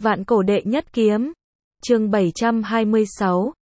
Vạn cổ đệ nhất kiếm. Chương 726,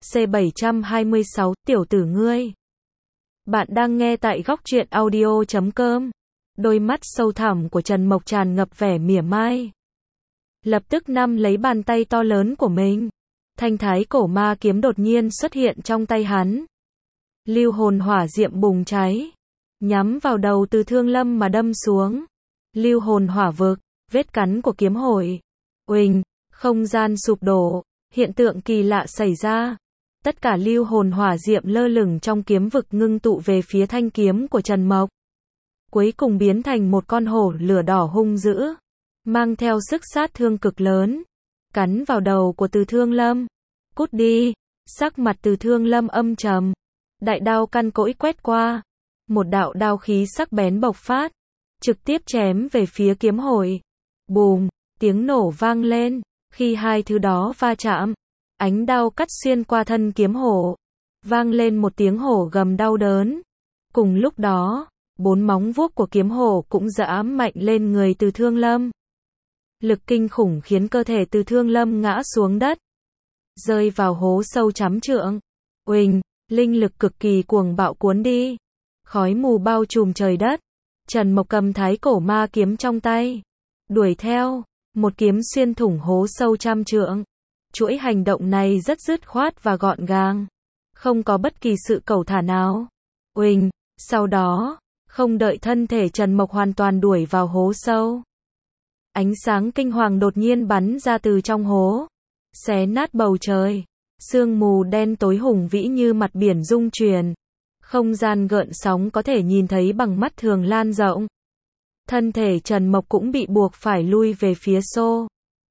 C726, tiểu tử ngươi. Bạn đang nghe tại góc truyện audio.com. Đôi mắt sâu thẳm của Trần Mộc tràn ngập vẻ mỉa mai. Lập tức nắm lấy bàn tay to lớn của mình. Thanh thái cổ ma kiếm đột nhiên xuất hiện trong tay hắn. Lưu hồn hỏa diệm bùng cháy, nhắm vào đầu Từ Thương Lâm mà đâm xuống. Lưu hồn hỏa vực, vết cắn của kiếm hồi. Uỳnh, không gian sụp đổ, hiện tượng kỳ lạ xảy ra. Tất cả lưu hồn hỏa diệm lơ lửng trong kiếm vực ngưng tụ về phía thanh kiếm của Trần Mộc. Cuối cùng biến thành một con hổ lửa đỏ hung dữ, mang theo sức sát thương cực lớn, cắn vào đầu của Từ Thương Lâm. Cút đi, sắc mặt Từ Thương Lâm âm trầm. Đại đao căn cỗi quét qua, một đạo đao khí sắc bén bộc phát, trực tiếp chém về phía kiếm hồi. Bùm, tiếng nổ vang lên, khi hai thứ đó va chạm, ánh đao cắt xuyên qua thân kiếm hổ, vang lên một tiếng hổ gầm đau đớn. Cùng lúc đó, bốn móng vuốt của kiếm hổ cũng giã mạnh lên người Từ Thương Lâm. Lực kinh khủng khiến cơ thể Từ Thương Lâm ngã xuống đất, rơi vào hố sâu trăm trượng. Uỳnh, linh lực cực kỳ cuồng bạo cuốn đi, khói mù bao trùm trời đất. Trần Mộc cầm thái cổ ma kiếm trong tay, đuổi theo, một kiếm xuyên thủng hố sâu trăm trượng. Chuỗi hành động này rất dứt khoát và gọn gàng, không có bất kỳ sự cẩu thả nào. Uỳnh, sau đó, không đợi thân thể Trần Mộc hoàn toàn đuổi vào hố sâu, ánh sáng kinh hoàng đột nhiên bắn ra từ trong hố, xé nát bầu trời. Sương mù đen tối hùng vĩ như mặt biển rung chuyển. Không gian gợn sóng có thể nhìn thấy bằng mắt thường lan rộng. Thân thể Trần Mộc cũng bị buộc phải lui về phía xô.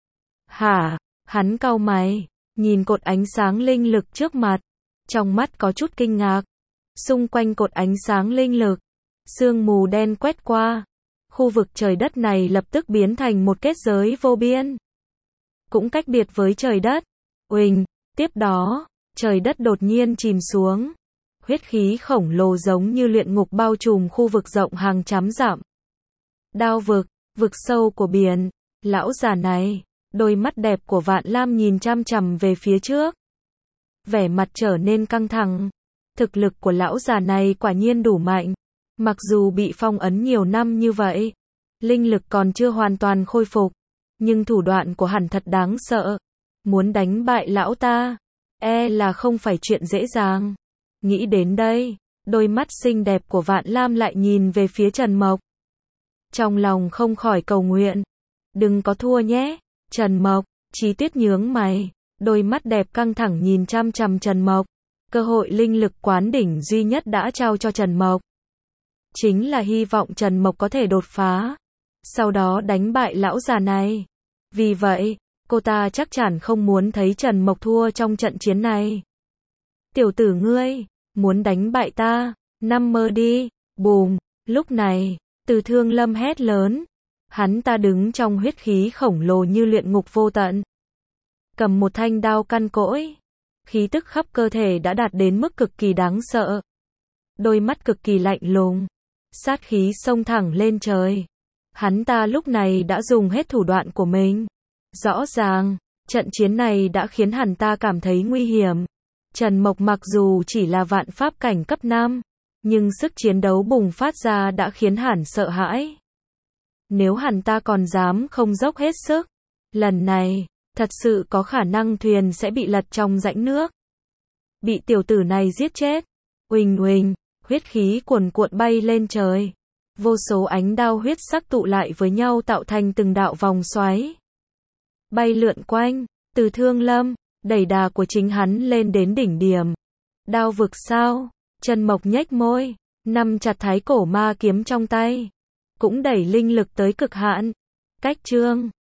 Hả? Hắn cau mày, nhìn cột ánh sáng linh lực trước mặt, trong mắt có chút kinh ngạc. Xung quanh cột ánh sáng linh lực, sương mù đen quét qua. Khu vực trời đất này lập tức biến thành một kết giới vô biên, cũng cách biệt với trời đất. Uỳnh, tiếp đó, trời đất đột nhiên chìm xuống. Huyết khí khổng lồ giống như luyện ngục bao trùm khu vực rộng hàng trăm dặm. Đao vực, vực sâu của biển. Lão già này, đôi mắt đẹp của Vạn Lam nhìn chăm chằm về phía trước, vẻ mặt trở nên căng thẳng. Thực lực của lão già này quả nhiên đủ mạnh. Mặc dù bị phong ấn nhiều năm như vậy, linh lực còn chưa hoàn toàn khôi phục, nhưng thủ đoạn của hắn thật đáng sợ. Muốn đánh bại lão ta, là không phải chuyện dễ dàng. Nghĩ đến đây, đôi mắt xinh đẹp của Vạn Lam lại nhìn về phía Trần Mộc. Trong lòng không khỏi cầu nguyện, đừng có thua nhé. Trần Mộc, Chí Tuyết nhướng mày, đôi mắt đẹp căng thẳng nhìn chăm chằm Trần Mộc. Cơ hội linh lực quán đỉnh duy nhất đã trao cho Trần Mộc, chính là hy vọng Trần Mộc có thể đột phá, sau đó đánh bại lão già này. Vì vậy, cô ta chắc chắn không muốn thấy Trần Mộc thua trong trận chiến này. Tiểu tử ngươi, muốn đánh bại ta, nằm mơ đi. Bùm, lúc này, Từ Thương Lâm hét lớn. Hắn ta đứng trong huyết khí khổng lồ như luyện ngục vô tận, cầm một thanh đao căn cỗi. Khí tức khắp cơ thể đã đạt đến mức cực kỳ đáng sợ. Đôi mắt cực kỳ lạnh lùng, sát khí xông thẳng lên trời. Hắn ta lúc này đã dùng hết thủ đoạn của mình. Rõ ràng, trận chiến này đã khiến hắn ta cảm thấy nguy hiểm. Trần Mộc mặc dù chỉ là vạn pháp cảnh cấp 5, nhưng sức chiến đấu bùng phát ra đã khiến hắn sợ hãi. Nếu hắn ta còn dám không dốc hết sức, lần này, thật sự có khả năng thuyền sẽ bị lật trong rãnh nước. Bị tiểu tử này giết chết. Uỳnh uỳnh, huyết khí cuồn cuộn bay lên trời. Vô số ánh đao huyết sắc tụ lại với nhau tạo thành từng đạo vòng xoáy, bay lượn quanh Từ Thương Lâm, đẩy đà của chính hắn lên đến đỉnh điểm. Đao vực sao? Trần Mộc nhếch môi, nắm chặt thái cổ ma kiếm trong tay, cũng đẩy linh lực tới cực hạn. Cách chương